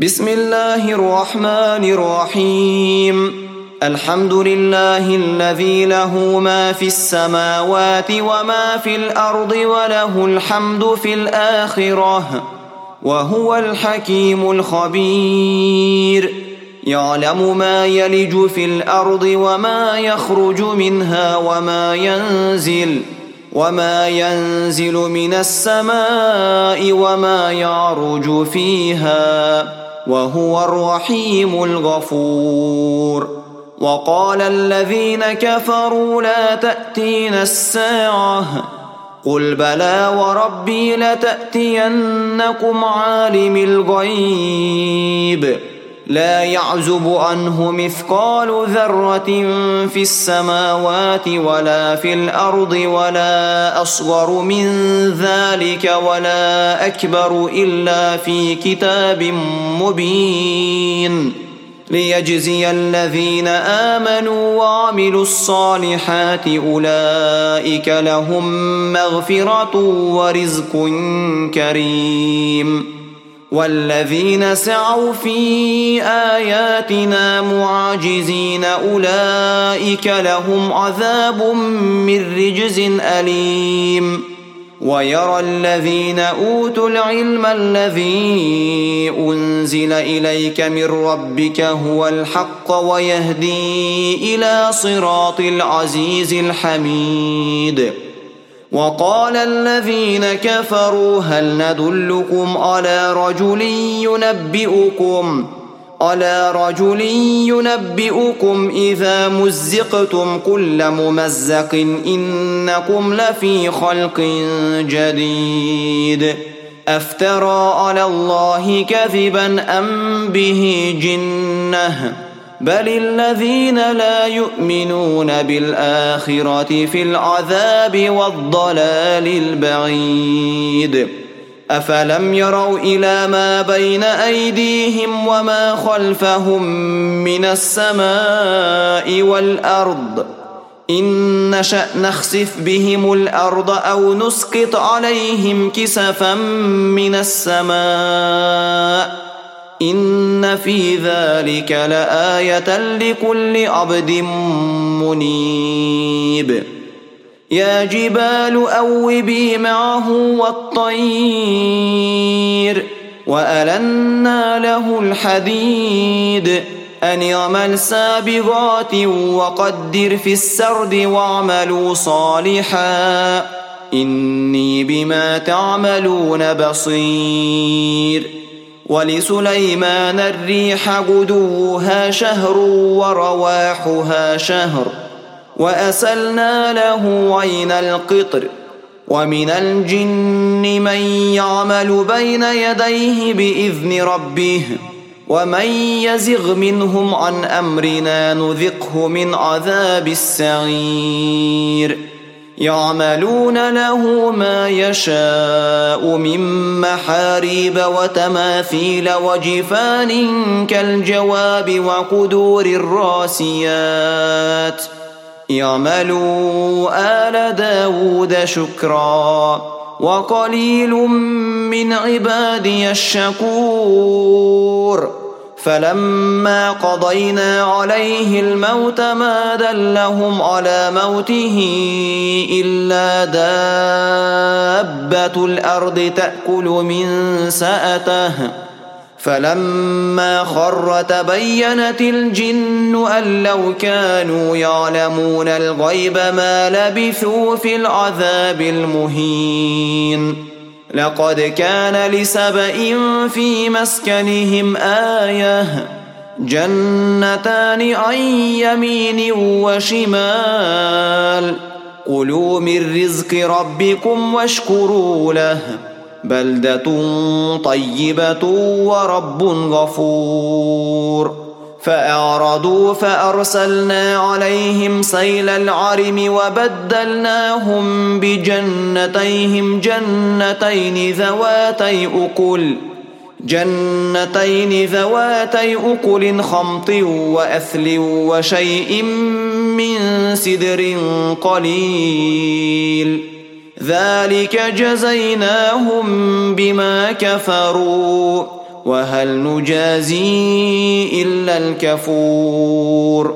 بسم الله الرحمن الرحيم. الحمد لله الذي له ما في السماوات وما في الأرض وله الحمد في الآخرة وهو الحكيم الخبير. يعلم ما يلج في الأرض وما يخرج منها وما ينزل من السماء وما يعرج فيها وهو الرحيم الغفور. وقال الذين كفروا لا تأتينا الساعة قل بلى وربي لتأتينكم عالم الغيب لا يعزب عنه مثقال ذرة في السماوات ولا في الأرض ولا أصغر من ذلك ولا أكبر إلا في كتاب مبين ليجزي الذين آمنوا وعملوا الصالحات أولئك لهم مغفرة ورزق كريم. والذين سعوا في آياتنا معاجزين أولئك لهم عذاب من رجز أليم. ويرى الذين أوتوا العلم الذي أنزل إليك من ربك هو الحق ويهدي إلى صراط العزيز الحميد. وقال الذين كفروا هل ندلكم على رجل ينبئكم إذا مزقتم كل ممزق إنكم لفي خلق جديد أفترى على الله كذبا أم به جنة بل الذين لا يؤمنون بالآخرة في العذاب والضلال البعيد. أفلم يروا إلى ما بين أيديهم وما خلفهم من السماء والأرض إن نشأ نخسف بهم الأرض أو نسقط عليهم كسفا من السماء إن في ذلك لآية لكل عبد منيب. يا جبال أوبي معه والطير وألنا له الحديد أن يعمل سابغات وقدر في السرد واعملوا صالحا إني بما تعملون بصير. ولسليمان الريح غدوها شهر ورواحها شهر وأسلنا له عين القطر. ومن الجن من يعمل بين يديه بإذن ربه ومن يزغ منهم عن أمرنا نذقه من عذاب السعير. يعملون له ما يشاء من محاريب وتماثيل وجفان كالجواب وقدور الراسيات اعملوا آل داود شكرا وقليل من عبادي الشكور. فلما قضينا عليه الموت ما دلهم على موته إلا دابة الأرض تأكل من سأته فلما خر تبينت الجن أن لو كانوا يعلمون الغيب ما لبثوا في العذاب المهين. لقد كان لسبإ في مسكنهم آية جنتان عن يمين وشمال كلوا من رزق ربكم واشكروا له بلدة طيبة ورب غفور. فأعرضوا فأرسلنا عليهم سيل العرم وبدلناهم بجنتيهم جنتين ذواتي أكل خمط وأثل وشيء من سدر قليل ذلك جزيناهم بما كفروا وهل نجازي إلا الكفور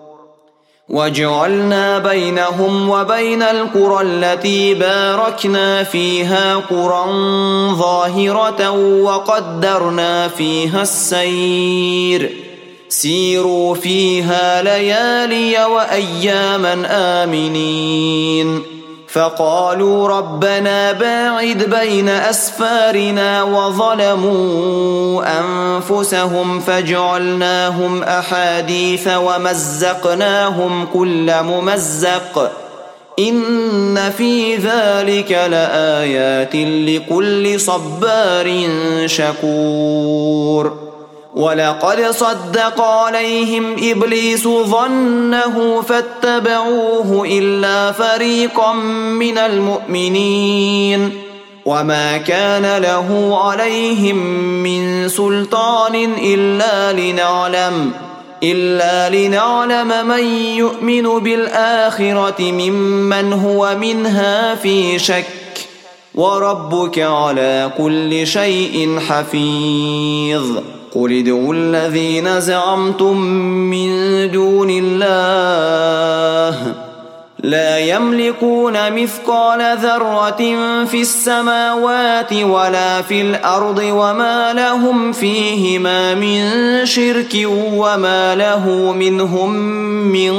وجعلنا بينهم وبين القرى التي باركنا فيها قرى ظاهرة وقدرنا فيها السير سيروا فيها ليالي وأياما آمنين فقالوا ربنا باعد بين أسفارنا وظلموا أنفسهم فجعلناهم أحاديث ومزقناهم كل ممزق إن في ذلك لآيات لكل صبار شكور ولقد صدق عليهم إبليس ظنه فاتبعوه إلا فريقا من المؤمنين وما كان له عليهم من سلطان إلا لنعلم من يؤمن بالآخرة ممن هو منها في شك وربك على كل شيء حفيظ قل ادعوا الذين زعمتم من دون الله لا يملكون مثقال ذرة في السماوات ولا في الأرض وما لهم فيهما من شرك وما له منهم من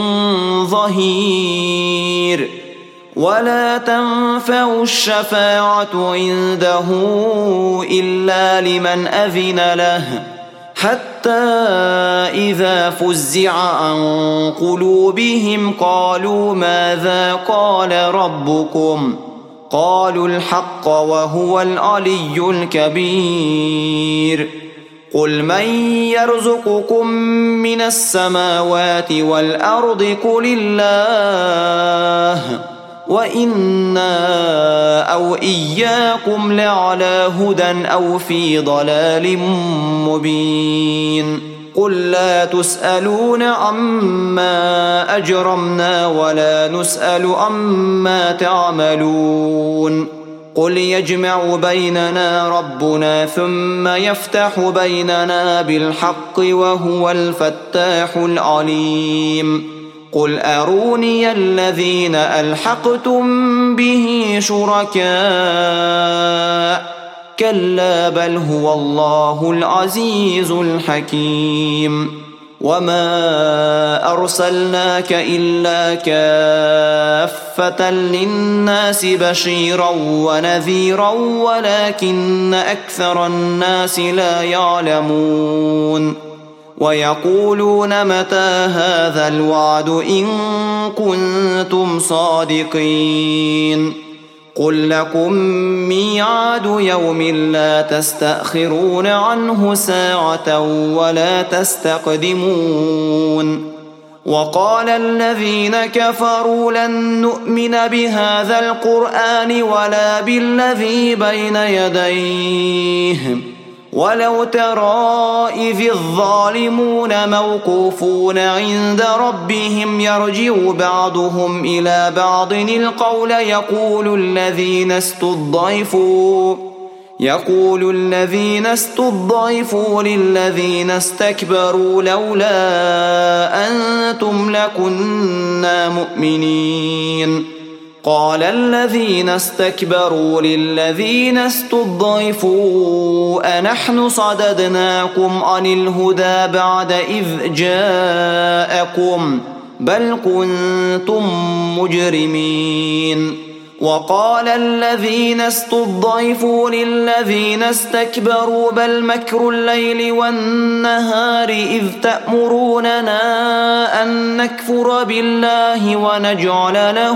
ظهير ولا تنفع الشفاعة عنده إلا لمن أذن له حتى إذا فزع عن قلوبهم قالوا ماذا قال ربكم قالوا الحق وهو العلي الكبير قل من يرزقكم من السماوات والأرض قل الله وإنا أو إياكم لعلى هدى أو في ضلال مبين قل لا تسألون عما أجرمنا ولا نسأل عما تعملون قل يجمع بيننا ربنا ثم يفتح بيننا بالحق وهو الفتاح العليم قل أروني الذين ألحقتم به شركاء كلا بل هو الله العزيز الحكيم وما أرسلناك إلا كافة للناس بشيرا ونذيرا ولكن أكثر الناس لا يعلمون ويقولون متى هذا الوعد إن كنتم صادقين قل لكم ميعاد يوم لا تستأخرون عنه ساعة ولا تستقدمون وقال الذين كفروا لن نؤمن بهذا القرآن ولا بالذي بين يديه ولو ترى إذ الظالمون موقوفون عند ربهم يرجع بعضهم إلى بعض القول يقول الذين استضعفوا للذين استكبروا لولا أنتم لكنا مؤمنين قال الذين استكبروا للذين استضعفوا أنحن صددناكم عن الهدى بعد إذ جاءكم بل كنتم مجرمين وقال الذين استضعفوا للذين استكبروا بل مكر الليل والنهار إذ تأمروننا أن نكفر بالله ونجعل له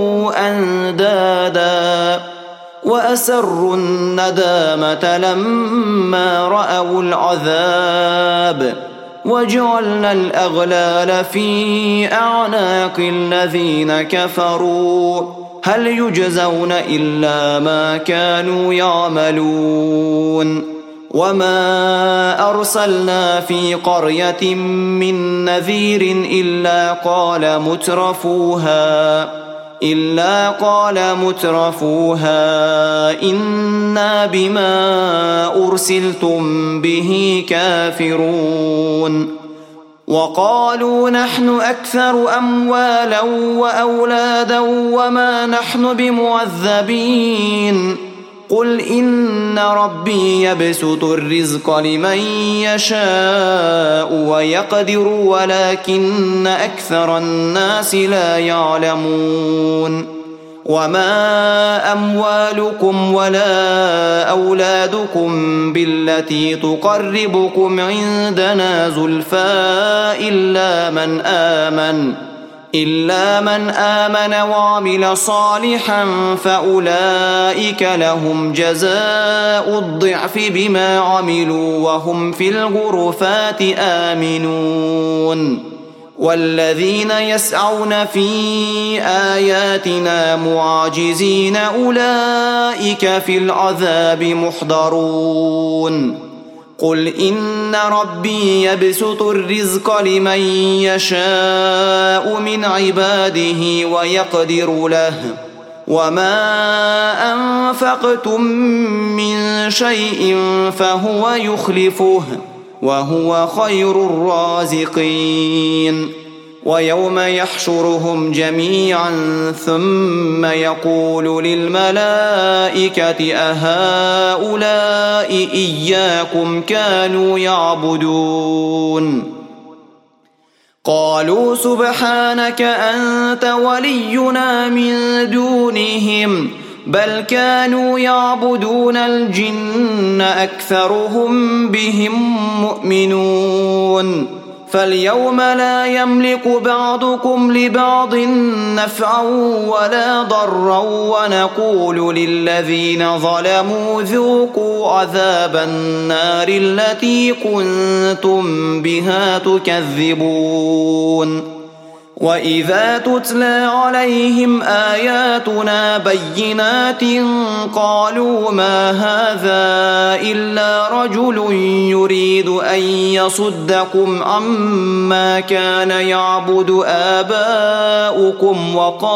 أندادا وأسروا الندامة لما رأوا العذاب وجعلنا الأغلال في أعناق الذين كفروا هل يجزون إلا ما كانوا يعملون وما أرسلنا في قرية من نذير إلا قال مترفوها إلا قال مترفوها إنا بما أرسلتم به كافرون وقالوا نحن أكثر أموالا وأولادا وما نحن بمعذبين قل إن ربي يبسط الرزق لمن يشاء ويقدر ولكن أكثر الناس لا يعلمون وما أموالكم ولا أولادكم بالتي تقربكم عندنا زلفى إلا من آمن وعمل صالحا فأولئك لهم جزاء الضعف بما عملوا وهم في الغرفات آمنون والذين يسعون في آياتنا معاجزين أولئك في العذاب محضرون قل إن ربي يبسط الرزق لمن يشاء من عباده ويقدر له وما أنفقتم من شيء فهو يخلفه وهو خير الرازقين ويوم يحشرهم جميعا ثم يقول للملائكة أهؤلاء إياكم كانوا يعبدون قالوا سبحانك أنت ولينا من دونهم بل كانوا يعبدون الجن أكثرهم بهم مؤمنون فاليوم لا يملك بعضكم لبعض نفعا ولا ضرا ونقول للذين ظلموا ذوقوا عذاب النار التي كنتم بها تكذبون وإذا تتلى عليهم آياتنا بينات قالوا ما هذا إلا رجل يريد أن يصدكم عما كان يعبد آباؤكم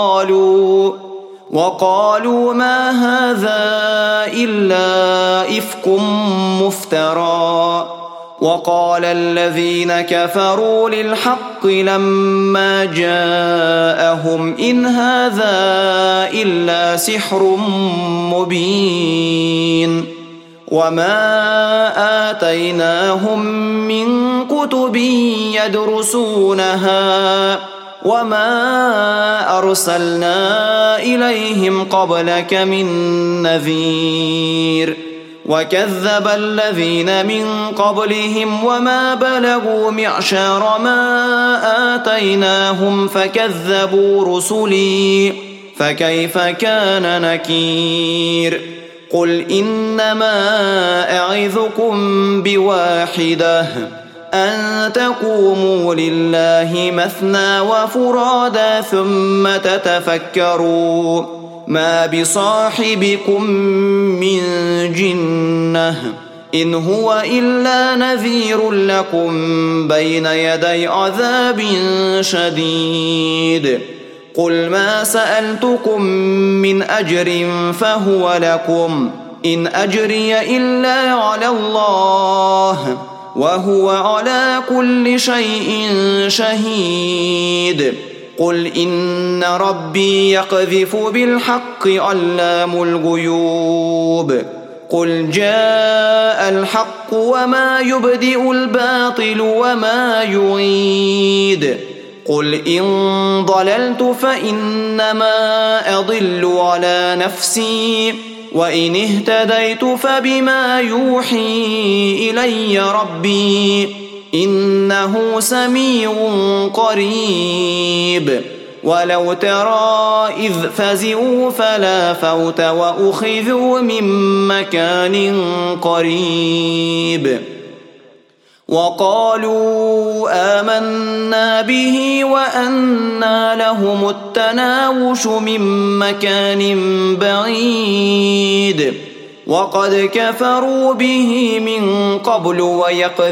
وقالوا ما هذا إلا إفك مفترى وقال الذين كفروا للحق لما جاءهم إن هذا إلا سحر مبين وما آتيناهم من كتب يدرسونها وما أرسلنا إليهم قبلك من نذير وكذب الذين من قبلهم وما بلغوا معشار ما آتيناهم فكذبوا رسلي فكيف كان نكير قل إنما أعظكم بواحدة أن تقوموا لله مثنى وفرادا ثم تتفكروا ما بصاحبكم من جنة إن هو إلا نذير لكم بين يدي عذاب شديد قل ما سألتكم من أجر فهو لكم إن أجري إلا على الله وهو على كل شيء شهيد قل إن ربي يقذف بالحق علام الغيوب قل جاء الحق وما يبدئ الباطل وما يعيد قل إن ضللت فإنما أضل على نفسي وإن اهتديت فبما يوحي إلي ربي إنه سميع قريب ولو ترى إذ فزعوا فلا فوت وأخذوا من مكان قريب وقالوا آمنا به وأنى لهم التناوش من مكان بعيد وقد كفروا به من قبل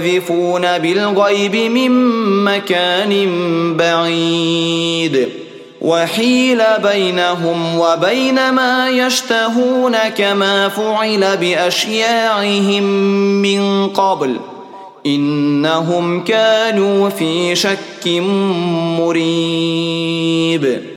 ويقذفون بالغيب من مكان بعيد وحيل بينهم وبين ما يشتهون كما فعل بأشياعهم من قبل إنهم كانوا في شك مريب